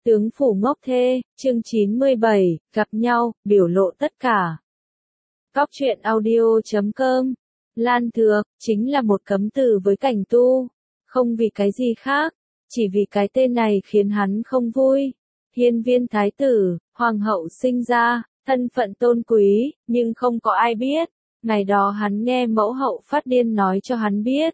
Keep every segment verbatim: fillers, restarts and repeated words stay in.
Tướng phủ ngốc thê, chương chín mươi bảy, gặp nhau, biểu lộ tất cả. Góc truyện audio chấm com. Lan Thược, chính là một cấm từ với Cảnh Tu. Không vì cái gì khác, chỉ vì cái tên này khiến hắn không vui. Hiên viên thái tử, hoàng hậu sinh ra, thân phận tôn quý, nhưng không có ai biết. Ngày đó hắn nghe mẫu hậu phát điên nói cho hắn biết.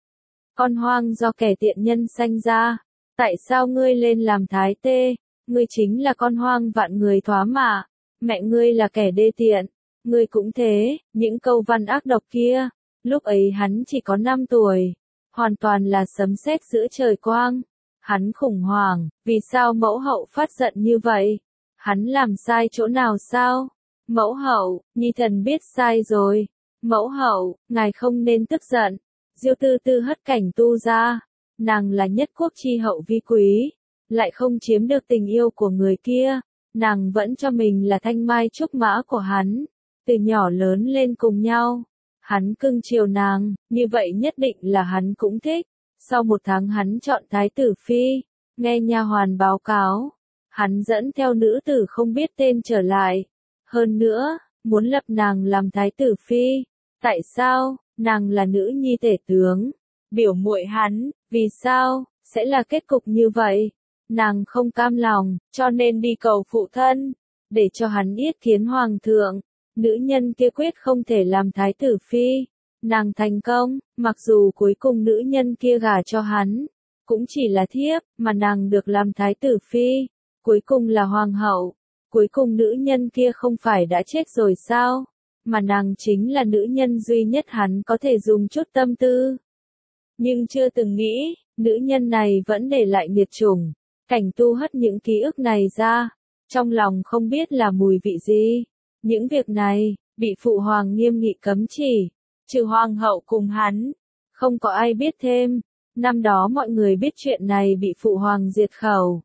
Con hoang do kẻ tiện nhân sanh ra. Tại sao ngươi lên làm thái tê? Ngươi chính là con hoang vạn người thoá mạ. Mẹ ngươi là kẻ đê tiện. Ngươi cũng thế, những câu văn ác độc kia. Lúc ấy hắn chỉ có năm tuổi. Hoàn toàn là sấm sét giữa trời quang. Hắn khủng hoảng, vì sao mẫu hậu phát giận như vậy? Hắn làm sai chỗ nào sao? Mẫu hậu, nhi thần biết sai rồi. Mẫu hậu, ngài không nên tức giận. Diêu Tư Tư hất Cảnh Tu ra. Nàng là nhất quốc chi hậu vi quý, lại không chiếm được tình yêu của người kia, nàng vẫn cho mình là thanh mai trúc mã của hắn, từ nhỏ lớn lên cùng nhau, hắn cưng chiều nàng, như vậy nhất định là hắn cũng thích. Sau một tháng hắn chọn thái tử phi, nghe nha hoàn báo cáo, hắn dẫn theo nữ tử không biết tên trở lại, hơn nữa, muốn lập nàng làm thái tử phi. Tại sao? Nàng là nữ nhi tể tướng, biểu muội hắn. Vì sao, sẽ là kết cục như vậy? Nàng không cam lòng, cho nên đi cầu phụ thân, để cho hắn yết kiến hoàng thượng. Nữ nhân kia quyết không thể làm thái tử phi. Nàng thành công, mặc dù cuối cùng nữ nhân kia gả cho hắn, cũng chỉ là thiếp, mà nàng được làm thái tử phi. Cuối cùng là hoàng hậu. Cuối cùng nữ nhân kia không phải đã chết rồi sao? Mà nàng chính là nữ nhân duy nhất hắn có thể dùng chút tâm tư. Nhưng chưa từng nghĩ, nữ nhân này vẫn để lại nghiệt chủng. Cảnh Tu hất những ký ức này ra, trong lòng không biết là mùi vị gì. Những việc này, bị phụ hoàng nghiêm nghị cấm chỉ, trừ hoàng hậu cùng hắn, không có ai biết thêm. Năm đó mọi người biết chuyện này bị phụ hoàng diệt khẩu.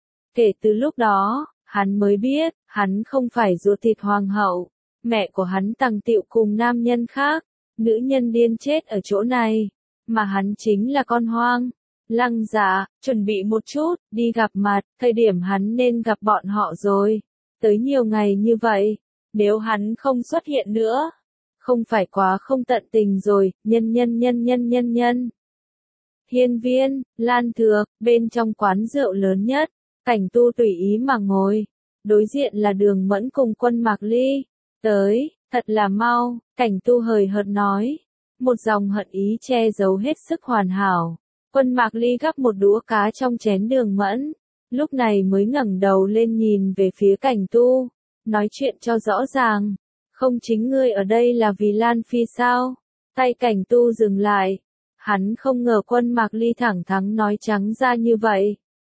Kể từ lúc đó, hắn mới biết, hắn không phải ruột thịt hoàng hậu, mẹ của hắn tằng tiệu cùng nam nhân khác, nữ nhân điên chết ở chỗ này. Mà hắn chính là con hoang. Lăng Dạ, chuẩn bị một chút, đi gặp mặt, thời điểm hắn nên gặp bọn họ rồi. Tới nhiều ngày như vậy, nếu hắn không xuất hiện nữa, không phải quá không tận tình rồi, nhân nhân nhân nhân nhân nhân. Hiên viên, Lan Thược, bên trong quán rượu lớn nhất, Cảnh Tu tùy ý mà ngồi. Đối diện là Đường Mẫn cùng Quân Mạc Ly. Tới, thật là mau, Cảnh Tu hời hợt nói. Một dòng hận ý che giấu hết sức hoàn hảo. Quân Mạc Ly gắp một đũa cá trong chén Đường Mẫn, lúc này mới ngẩng đầu lên nhìn về phía Cảnh Tu, nói chuyện cho rõ ràng. Không chính ngươi ở đây là vì Lan Phi sao? Tay Cảnh Tu dừng lại. Hắn không ngờ Quân Mạc Ly thẳng thắn nói trắng ra như vậy.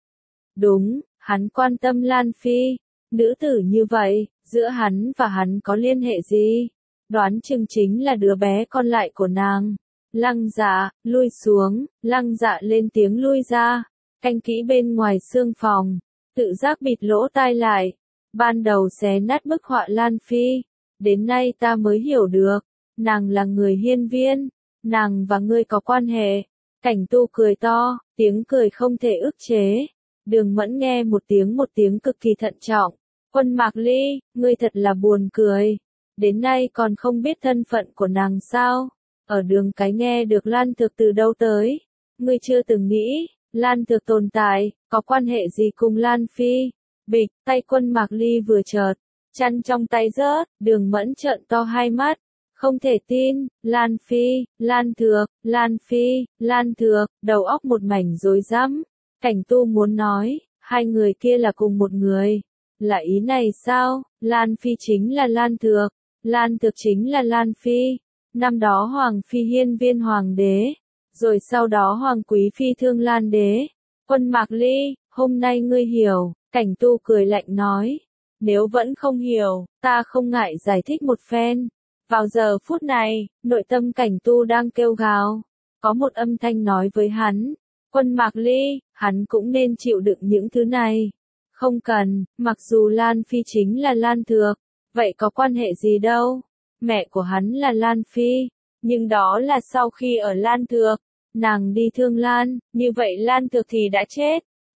Đúng, hắn quan tâm Lan Phi. Nữ tử như vậy, giữa hắn và hắn có liên hệ gì? Đoán chừng chính là đứa bé con lại của nàng. Lăng Dạ, lui xuống, Lăng Dạ lên tiếng lui ra, canh kỹ bên ngoài xương phòng, tự giác bịt lỗ tai lại. Ban đầu xé nát bức họa Lan Phi, đến nay ta mới hiểu được, nàng là người hiên viên, nàng và ngươi có quan hệ. Cảnh Tu cười to, tiếng cười không thể ức chế. Đường Mẫn nghe một tiếng một tiếng cực kỳ thận trọng. Quân Mạc Ly, ngươi thật là buồn cười. Đến nay còn không biết thân phận của nàng sao? Ở Đường Cái nghe được Lan Thược từ đâu tới? Ngươi chưa từng nghĩ, Lan Thược tồn tại, có quan hệ gì cùng Lan Phi? Bịch, tay Quân Mạc Ly vừa chợt, chăn trong tay rớt, Đường Mẫn trợn to hai mắt. Không thể tin, Lan Phi, Lan Thược, Lan Phi, Lan Thược, đầu óc một mảnh rối rắm. Cảnh Tu muốn nói, hai người kia là cùng một người. Là ý này sao? Lan Phi chính là Lan Thược, Lan Thược chính là Lan Phi. Năm đó Hoàng Phi hiên viên hoàng đế, rồi sau đó Hoàng Quý Phi thương Lan đế. Quân Mạc Ly, hôm nay ngươi hiểu. Cảnh Tu cười lạnh nói. Nếu vẫn không hiểu, ta không ngại giải thích một phen. Vào giờ phút này, nội tâm Cảnh Tu đang kêu gào. Có một âm thanh nói với hắn. Quân Mạc Ly, hắn cũng nên chịu đựng những thứ này. Không cần, mặc dù Lan Phi chính là Lan Thược, vậy có quan hệ gì đâu. Mẹ của hắn là Lan Phi, nhưng đó là sau khi ở Lan Thược, nàng đi thương Lan, như vậy Lan Thược thì đã chết.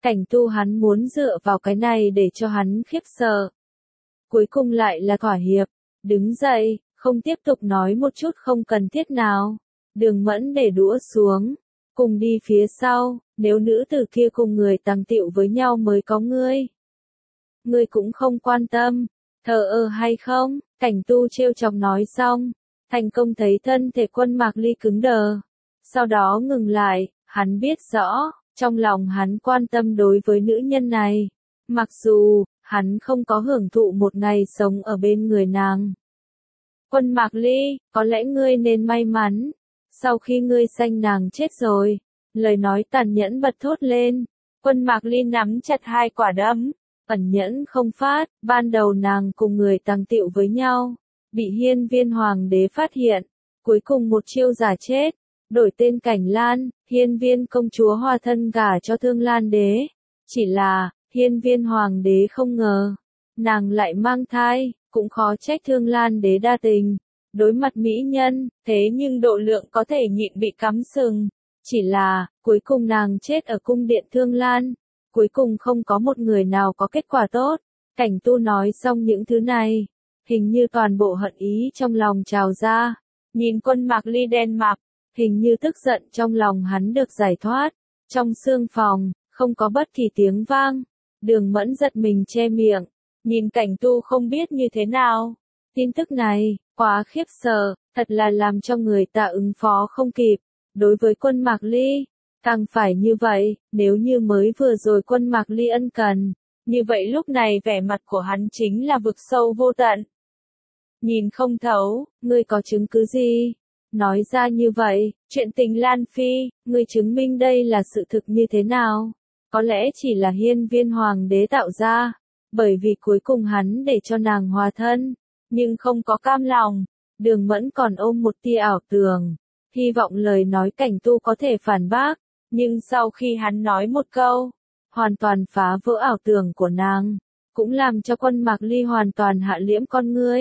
Cảnh Tu hắn muốn dựa vào cái này để cho hắn khiếp sợ. Cuối cùng lại là thỏa hiệp, đứng dậy, không tiếp tục nói một chút không cần thiết nào. Đường Mẫn để đũa xuống, cùng đi phía sau, nếu nữ tử kia cùng người tàng tiệu với nhau mới có ngươi. Ngươi cũng không quan tâm, thờ ơ hay không, Cảnh Tu trêu chọc nói xong, thành công thấy thân thể Quân Mạc Ly cứng đờ. Sau đó ngừng lại, hắn biết rõ, trong lòng hắn quan tâm đối với nữ nhân này. Mặc dù, hắn không có hưởng thụ một ngày sống ở bên người nàng. Quân Mạc Ly, có lẽ ngươi nên may mắn. Sau khi ngươi sanh nàng chết rồi, lời nói tàn nhẫn bật thốt lên. Quân Mạc Ly nắm chặt hai quả đấm, ẩn nhẫn không phát. Ban đầu nàng cùng người tàng tiệu với nhau, bị Hiên Viên Hoàng đế phát hiện, cuối cùng một chiêu giả chết, đổi tên Cảnh Lan. Hiên Viên công chúa hòa thân gả cho Thương Lan đế. Chỉ là, Hiên Viên Hoàng đế không ngờ, nàng lại mang thai, cũng khó trách Thương Lan đế đa tình. Đối mặt mỹ nhân, thế nhưng độ lượng có thể nhịn bị cắm sừng. Chỉ là, cuối cùng nàng chết ở cung điện Thương Lan. Cuối cùng không có một người nào có kết quả tốt. Cảnh Tu nói xong những thứ này, hình như toàn bộ hận ý trong lòng trào ra. Nhìn Quân Mạc Ly đen mặt, hình như tức giận trong lòng hắn được giải thoát. Trong sương phòng, không có bất kỳ tiếng vang. Đường Mẫn giật mình che miệng, nhìn Cảnh Tu không biết như thế nào. Tin tức này, quá khiếp sợ, thật là làm cho người ta ứng phó không kịp. Đối với Quân Mạc Ly, càng phải như vậy, nếu như mới vừa rồi Quân Mạc Ly ân cần, như vậy lúc này vẻ mặt của hắn chính là vực sâu vô tận. Nhìn không thấu, ngươi có chứng cứ gì? Nói ra như vậy, chuyện tình Lan Phi, ngươi chứng minh đây là sự thực như thế nào? Có lẽ chỉ là Hiên Viên Hoàng đế tạo ra, bởi vì cuối cùng hắn để cho nàng hòa thân, nhưng không có cam lòng. Đường Mẫn còn ôm một tia ảo tưởng, hy vọng lời nói Cảnh Tu có thể phản bác, nhưng sau khi hắn nói một câu, hoàn toàn phá vỡ ảo tưởng của nàng, cũng làm cho Quân Mạc Ly hoàn toàn hạ liễm con ngươi.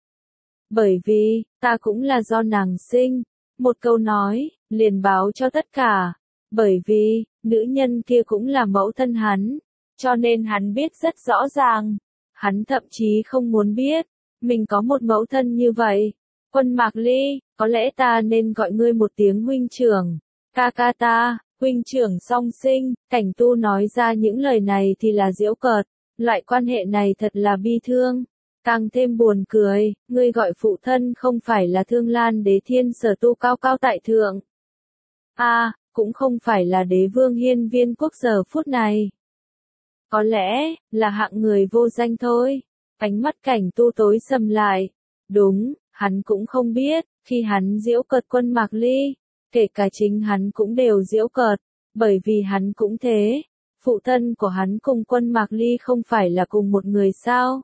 Bởi vì, ta cũng là do nàng sinh, một câu nói, liền báo cho tất cả. Bởi vì, nữ nhân kia cũng là mẫu thân hắn, cho nên hắn biết rất rõ ràng. Hắn thậm chí không muốn biết, mình có một mẫu thân như vậy. Quân Mạc Ly, có lẽ ta nên gọi ngươi một tiếng huynh trưởng. Ca ca ta, huynh trưởng song sinh. Cảnh Tu nói ra những lời này thì là giễu cợt. Loại quan hệ này thật là bi thương. Càng thêm buồn cười, ngươi gọi phụ thân không phải là Thương Lan đế Thiên Sở Tu cao cao tại thượng. A, à, cũng không phải là đế vương Hiên Viên quốc giờ phút này. Có lẽ, là hạng người vô danh thôi. Ánh mắt Cảnh Tu tối sầm lại. Đúng, hắn cũng không biết, khi hắn giễu cợt Quân Mạc Ly, kể cả chính hắn cũng đều giễu cợt, bởi vì hắn cũng thế. Phụ thân của hắn cùng Quân Mạc Ly không phải là cùng một người sao?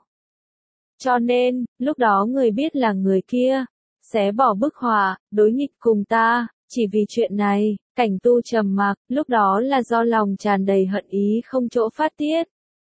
Cho nên, lúc đó người biết là người kia, xé bỏ bức họa, đối nghịch cùng ta, chỉ vì chuyện này. Cảnh Tu trầm mặc, lúc đó là do lòng tràn đầy hận ý không chỗ phát tiết.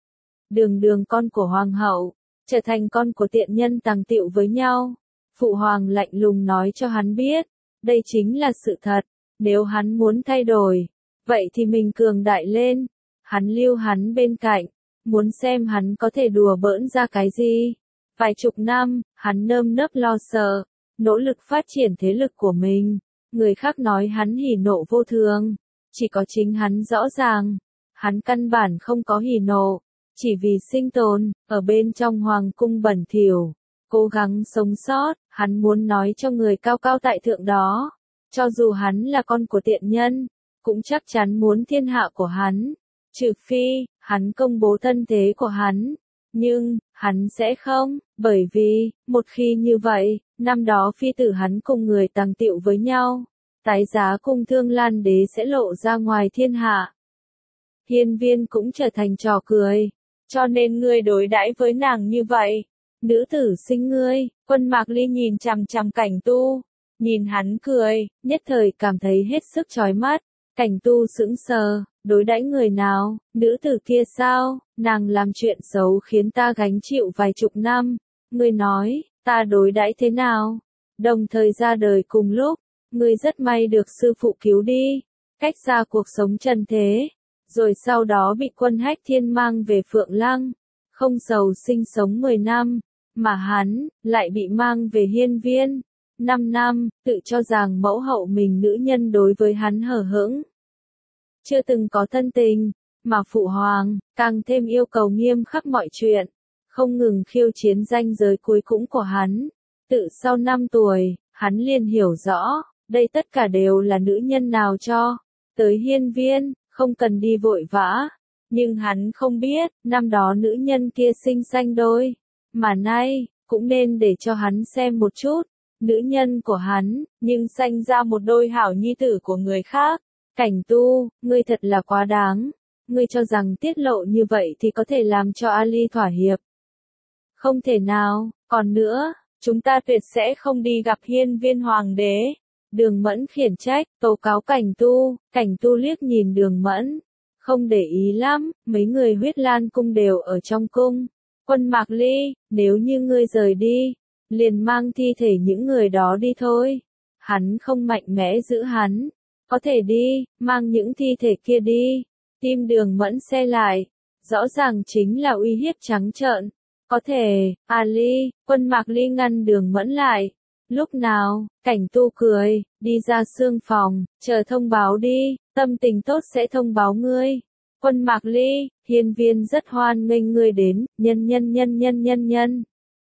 Đường Đường con của hoàng hậu, trở thành con của tiện nhân tàng tiệu với nhau. Phụ hoàng lạnh lùng nói cho hắn biết, đây chính là sự thật. Nếu hắn muốn thay đổi, vậy thì mình cường đại lên. Hắn lưu hắn bên cạnh, muốn xem hắn có thể đùa bỡn ra cái gì. Vài chục năm, hắn nơm nớp lo sợ, nỗ lực phát triển thế lực của mình. Người khác nói hắn hỉ nộ vô thường, chỉ có chính hắn rõ ràng. Hắn căn bản không có hỉ nộ, chỉ vì sinh tồn, ở bên trong hoàng cung bẩn thỉu, cố gắng sống sót. Hắn muốn nói cho người cao cao tại thượng đó, cho dù hắn là con của tiện nhân, cũng chắc chắn muốn thiên hạ của hắn. Trừ phi, hắn công bố thân thế của hắn. Nhưng, hắn sẽ không, bởi vì, một khi như vậy, năm đó phi tử hắn cùng người tàng tiệu với nhau, tái giá cùng Thương Lan đế sẽ lộ ra ngoài thiên hạ. Hiên Viên cũng trở thành trò cười, cho nên ngươi đối đãi với nàng như vậy. Nữ tử sinh ngươi. Quân Mạc Ly nhìn chằm chằm Cảnh Tu, nhìn hắn cười, nhất thời cảm thấy hết sức chói mắt. Cảnh Tu sững sờ, đối đãi người nào? Nữ tử kia sao? Nàng làm chuyện xấu khiến ta gánh chịu vài chục năm. Ngươi nói, ta đối đãi thế nào? Đồng thời ra đời cùng lúc, ngươi rất may được sư phụ cứu đi, cách xa cuộc sống trần thế. rồi sau đó bị quân Hách Thiên mang về Phượng Lăng, không giàu sinh sống mười năm, mà hắn lại bị mang về Hiên Viên, năm năm, tự cho rằng mẫu hậu mình nữ nhân đối với hắn hờ hững, chưa từng có thân tình, mà phụ hoàng càng thêm yêu cầu nghiêm khắc mọi chuyện, không ngừng khiêu chiến ranh giới cuối cùng của hắn. Tự sau năm tuổi, hắn liền hiểu rõ, đây tất cả đều là nữ nhân nào cho. Tới Hiên Viên, không cần đi vội vã. Nhưng hắn không biết, năm đó nữ nhân kia sinh sanh đôi. Mà nay, cũng nên để cho hắn xem một chút. Nữ nhân của hắn, nhưng sanh ra một đôi hảo nhi tử của người khác. Cảnh Tu, ngươi thật là quá đáng. Ngươi cho rằng tiết lộ như vậy thì có thể làm cho Ali thỏa hiệp. Không thể nào, còn nữa, chúng ta tuyệt sẽ không đi gặp Hiên Viên hoàng đế. Đường Mẫn khiển trách, tố cáo Cảnh Tu, Cảnh Tu liếc nhìn Đường Mẫn. Không để ý lắm, mấy người Huyết Lan cung đều ở trong cung. Quân Mạc Ly, nếu như ngươi rời đi, liền mang thi thể những người đó đi thôi. Hắn không mạnh mẽ giữ hắn. Có thể đi, mang những thi thể kia đi. Tim Đường Mẫn xe lại. Rõ ràng chính là uy hiếp trắng trợn. Có thể, Ali, Quân Mạc Ly ngăn Đường Mẫn lại. Lúc nào, Cảnh Tu cười, đi ra sương phòng, chờ thông báo đi, tâm tình tốt sẽ thông báo ngươi. Quân Mạc Ly, Hiên Viên rất hoan nghênh ngươi đến, nhân nhân nhân nhân nhân nhân.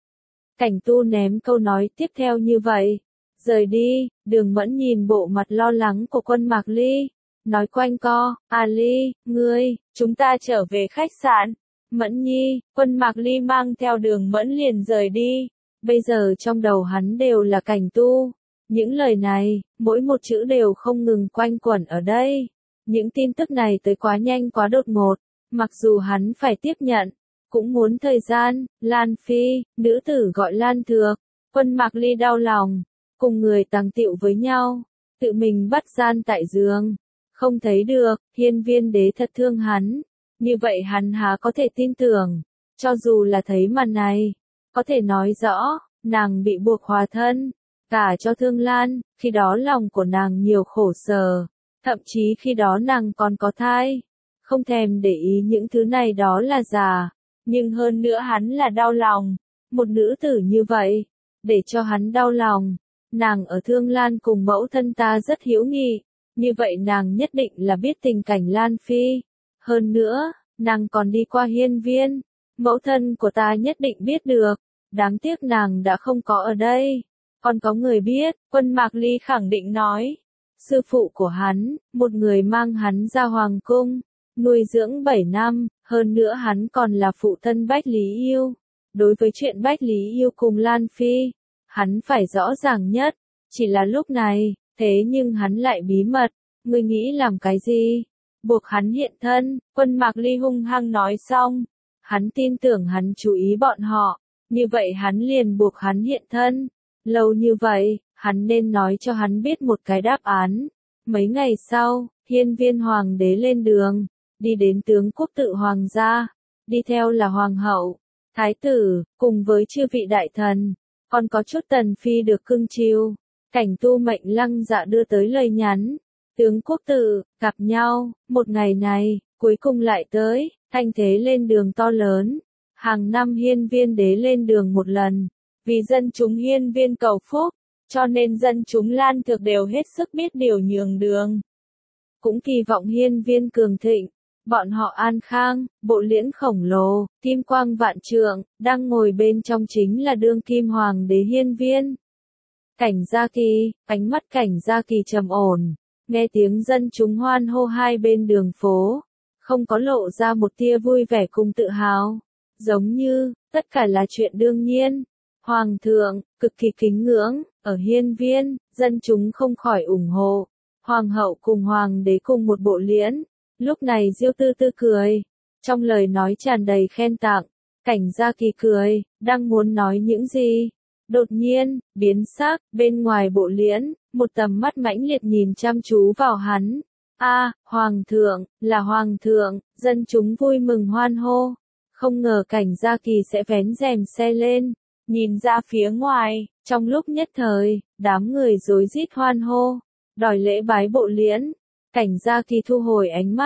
Cảnh Tu ném câu nói tiếp theo như vậy. Rời đi, Đường Mẫn nhìn bộ mặt lo lắng của Quân Mạc Ly. Nói quanh co, Ali, ngươi, chúng ta trở về khách sạn. Mẫn Nhi, Quân Mạc Ly mang theo Đường Mẫn liền rời đi. Bây giờ trong đầu hắn đều là Cảnh Tu. Những lời này, mỗi một chữ đều không ngừng quanh quẩn ở đây. Những tin tức này tới quá nhanh quá đột ngột. Mặc dù hắn phải tiếp nhận, cũng muốn thời gian. Lan Phi, nữ tử gọi Lan Thược. Quân Mạc Ly đau lòng. Cùng người tàng tiệu với nhau. Tự mình bắt gian tại giường. Không thấy được, Hiên Viên đế thật thương hắn. Như vậy hắn há có thể tin tưởng. Cho dù là thấy màn này. Có thể nói rõ, nàng bị buộc hòa thân. Cả cho Thương Lan, khi đó lòng của nàng nhiều khổ sở. Thậm chí khi đó nàng còn có thai. Không thèm để ý những thứ này đó là giả. Nhưng hơn nữa hắn là đau lòng. Một nữ tử như vậy. Để cho hắn đau lòng. Nàng ở Thương Lan cùng mẫu thân ta rất hữu nghị. Như vậy nàng nhất định là biết tình cảnh Lan Phi. Hơn nữa, nàng còn đi qua Hiên Viên. Mẫu thân của ta nhất định biết được. Đáng tiếc nàng đã không có ở đây. Còn có người biết, Quân Mạc Ly khẳng định nói. Sư phụ của hắn, một người mang hắn ra hoàng cung. Nuôi dưỡng bảy năm, hơn nữa hắn còn là phụ thân Bách Lý Yêu. Đối với chuyện Bách Lý Yêu cùng Lan Phi, hắn phải rõ ràng nhất. Chỉ là lúc này, thế nhưng hắn lại bí mật. Ngươi nghĩ làm cái gì? Buộc hắn hiện thân, Quân Mạc Ly hung hăng nói xong. Hắn tin tưởng hắn chú ý bọn họ. Như vậy hắn liền buộc hắn hiện thân. Lâu như vậy, hắn nên nói cho hắn biết một cái đáp án. Mấy ngày sau, Hiên Viên hoàng đế lên đường. Đi đến tướng quốc tự hoàng gia. Đi theo là hoàng hậu, thái tử, cùng với chư vị đại thần. Còn có chút tần phi được cưng chiều. Cảnh Tu mệnh Lăng Dạ đưa tới lời nhắn. Tướng quốc tự, gặp nhau, một ngày này, cuối cùng lại tới, thanh thế lên đường to lớn. Hàng năm Hiên Viên đế lên đường một lần, vì dân chúng Hiên Viên cầu phúc, cho nên dân chúng Lan Thược đều hết sức biết điều nhường đường. Cũng kỳ vọng Hiên Viên cường thịnh, bọn họ an khang, bộ liễn khổng lồ, kim quang vạn trượng, đang ngồi bên trong chính là đương kim hoàng đế Hiên Viên. Cảnh Gia Kỳ, ánh mắt Cảnh Gia Kỳ trầm ổn, nghe tiếng dân chúng hoan hô hai bên đường phố, không có lộ ra một tia vui vẻ cùng tự hào. Giống như, tất cả là chuyện đương nhiên. Hoàng thượng, cực kỳ kính ngưỡng, ở Hiên Viên, dân chúng không khỏi ủng hộ. Hoàng hậu cùng hoàng đế cùng một bộ liễn. Lúc này Diêu Tư Tư cười. Trong lời nói tràn đầy khen tặng. Cảnh Gia Kỳ cười, đang muốn nói những gì. Đột nhiên, biến sắc, bên ngoài bộ liễn, một tầm mắt mãnh liệt nhìn chăm chú vào hắn. A, Hoàng thượng, là Hoàng thượng, dân chúng vui mừng hoan hô. Không ngờ Cảnh Gia Kỳ sẽ vén rèm xe lên, nhìn ra phía ngoài, trong lúc nhất thời, đám người rối rít hoan hô, đòi lễ bái bộ liễn. Cảnh Gia Kỳ thu hồi ánh mắt,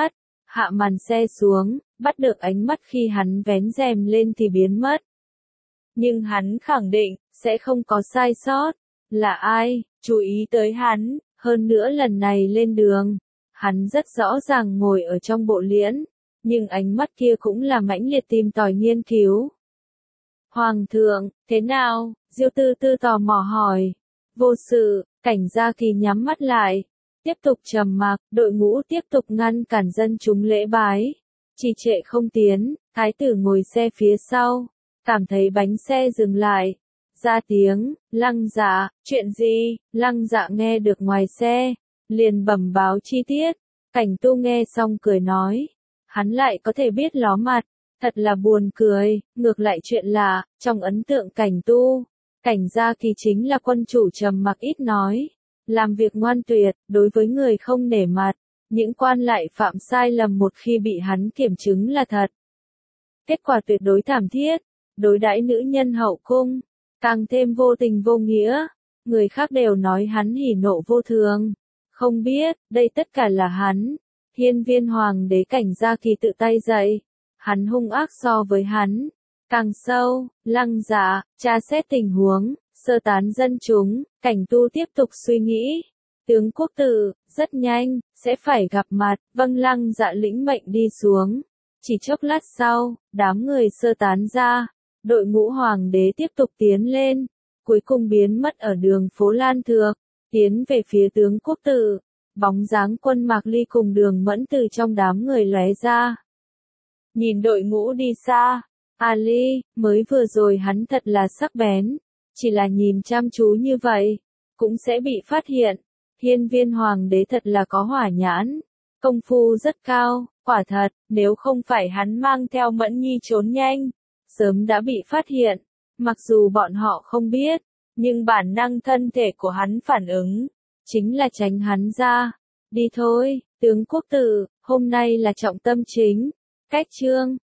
hạ màn xe xuống, bắt được ánh mắt khi hắn vén rèm lên thì biến mất. Nhưng hắn khẳng định, sẽ không có sai sót. Là ai, chú ý tới hắn, hơn nữa lần này lên đường. Hắn rất rõ ràng ngồi ở trong bộ liễn, nhưng ánh mắt kia cũng là mãnh liệt tìm tòi nghiên cứu. Hoàng thượng, thế nào? Diêu Tư Tư tò mò hỏi. Vô sự, Cảnh Gia Kỳ nhắm mắt lại. Tiếp tục trầm mặc, đội ngũ tiếp tục ngăn cản dân chúng lễ bái. Trì trệ không tiến, thái tử ngồi xe phía sau, cảm thấy bánh xe dừng lại. Ra tiếng, Lăng Dạ, chuyện gì? Lăng Dạ nghe được ngoài xe, liền bẩm báo chi tiết. Cảnh Tu nghe xong cười nói, hắn lại có thể biết ló mặt, thật là buồn cười. Ngược lại chuyện lạ, trong ấn tượng Cảnh Tu, Cảnh Gia Kỳ chính là quân chủ trầm mặc ít nói, làm việc ngoan tuyệt, đối với người không nể mặt. Những quan lại phạm sai lầm một khi bị hắn kiểm chứng là thật. Kết quả tuyệt đối thảm thiết, đối đãi nữ nhân hậu cung, càng thêm vô tình vô nghĩa. Người khác đều nói hắn hỉ nộ vô thường. Không biết, đây tất cả là hắn. Hiên viên hoàng đế Cảnh Gia Kỳ tự tay dạy. Hắn hung ác so với hắn. Càng sâu, Lăng Dạ, tra xét tình huống, sơ tán dân chúng. Cảnh Tu tiếp tục suy nghĩ. Tướng quốc tử, rất nhanh, sẽ phải gặp mặt. Vâng, Lăng Dạ lĩnh mệnh đi xuống. Chỉ chốc lát sau, đám người sơ tán ra. Đội ngũ hoàng đế tiếp tục tiến lên. Cuối cùng biến mất ở đường phố Lan Thược. Tiến về phía tướng quốc tử. Bóng dáng quân Mạc Ly cùng Đường Mẫn từ trong đám người lóe ra. Nhìn đội ngũ đi xa. Ali, mới vừa rồi hắn thật là sắc bén. Chỉ là nhìn chăm chú như vậy, cũng sẽ bị phát hiện. Hiên viên hoàng đế thật là có hỏa nhãn. Công phu rất cao, quả thật, nếu không phải hắn mang theo Mẫn Nhi trốn nhanh, sớm đã bị phát hiện. Mặc dù bọn họ không biết, nhưng bản năng thân thể của hắn phản ứng, chính là tránh hắn ra. Đi thôi, tướng quốc tử, hôm nay là trọng tâm chính. Cách chương